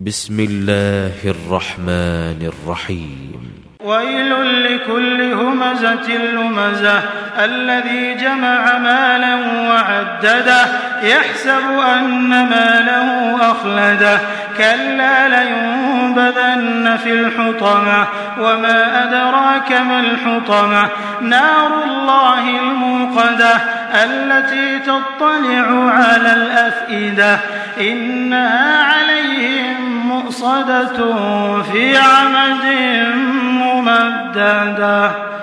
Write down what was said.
بسم الله الرحمن الرحيم ويل لكل همزة لمزة الذي جمع مالا وعدده يحسب أن ماله أخلده كلا لينبذن في الحطمة وما أدراك ما الحطمة نار الله الموقدة التي تطلع على الأفئدة إنها عليهم مؤصدة في عمد ممددة.